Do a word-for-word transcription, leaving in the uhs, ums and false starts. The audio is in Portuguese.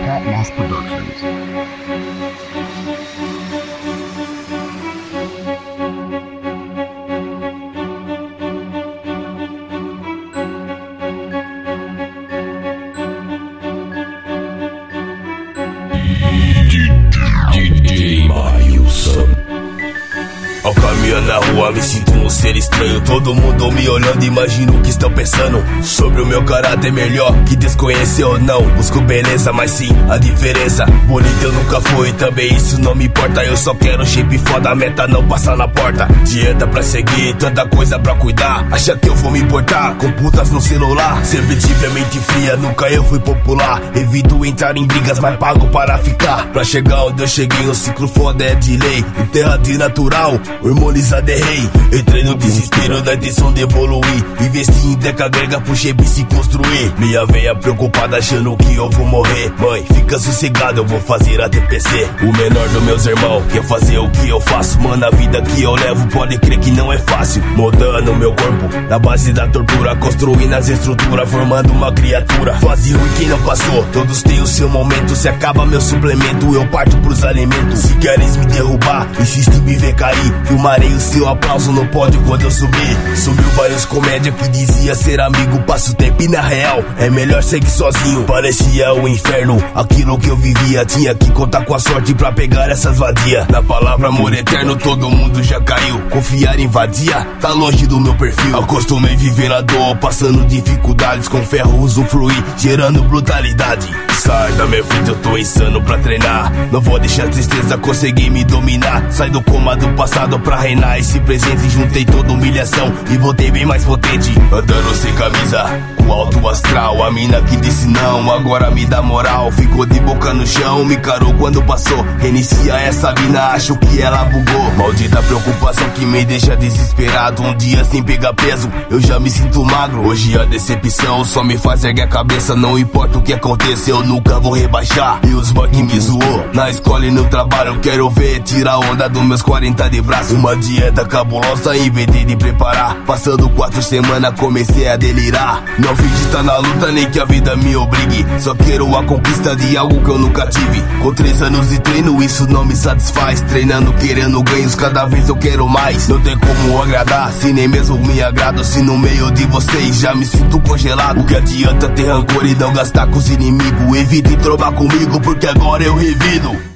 Hot Moss Productions. D J Mailson. Ao caminhar na rua me sinto um ser estranho. Todo mundo me olhando, imagino o que estão pensando sobre o meu caráter melhor que desconhecer ou não. Busco beleza, mas sim a diferença. Bonito eu nunca fui, também isso não me importa. Eu só quero shape foda, a meta não passar na porta. Dieta pra seguir, tanta coisa pra cuidar. Acha que eu vou me importar com putas no celular? Sempre tive a mente fria, nunca eu fui popular. Evito entrar em brigas, mas pago para ficar. Pra chegar onde eu cheguei, um ciclo foda é de lei. Em terra de natural, hormonizado é rei. Entrei no desespero da intenção de evoluir. Investi em deca grega pro shape se construir. Minha veia preocupada achando que eu vou morrer. Mãe, fica sossegado, eu vou fazer a T P C. O menor dos meus irmãos quer fazer o que eu faço. Mano, a vida que eu levo pode crer que não é fácil. Mudando meu corpo na base da tortura, construindo as estruturas, formando uma criatura. Fase ruim quem não passou, todos têm o seu momento. Se acaba meu suplemento, eu parto pros alimentos. Se queres me derrubar, insiste em me ver cair. Filmarei o seu aplauso no pódio quando eu subir. Subiu vários comédia que dizia ser amigo. Passo tempo e na real é melhor seguir sozinho. Parecia o inferno, aquilo que eu vivia. Tinha que contar com a sorte pra pegar essas vadias. Na palavra amor eterno todo mundo já caiu. Confiar em vadia tá longe do meu perfil. Acostumei viver na dor, passando dificuldades. Com ferro usufruir, gerando brutalidade. Sai da minha frente, eu tô insano pra treinar. Não vou deixar a tristeza conseguir me dominar. Sai do coma do passado pra reinar esse presente. Juntei toda humilhação e voltei bem mais potente. Andando sem camisa, com alto astral. A mina que disse não, agora me dá moral. Ficou de boca no chão, me carou quando passou. Reinicia essa mina, acho que ela bugou. Maldita preocupação que me deixa desesperado. Um dia sem pegar peso, eu já me sinto magro. Hoje a decepção só me faz erguer a cabeça. Não importa o que aconteça, eu nunca vou rebaixar. E os boy que me zoou, na escola e no trabalho, eu quero ver tirar onda dos meus quarenta de braço. Uma dieta cabulosa inventei de preparar. Passando quatro semanas comecei a delirar. Não fingi estar na luta nem que a vida me obrigue. Só quero a conquista de algo que eu nunca tive. Com três anos de treino isso não me satisfaz. Treinando querendo ganhos, cada vez eu quero mais. Não tem como agradar, se nem mesmo me agrado. Se no meio de vocês já me sinto congelado. O que adianta ter rancor e não gastar com os inimigos? Evite trombar comigo porque agora eu revido.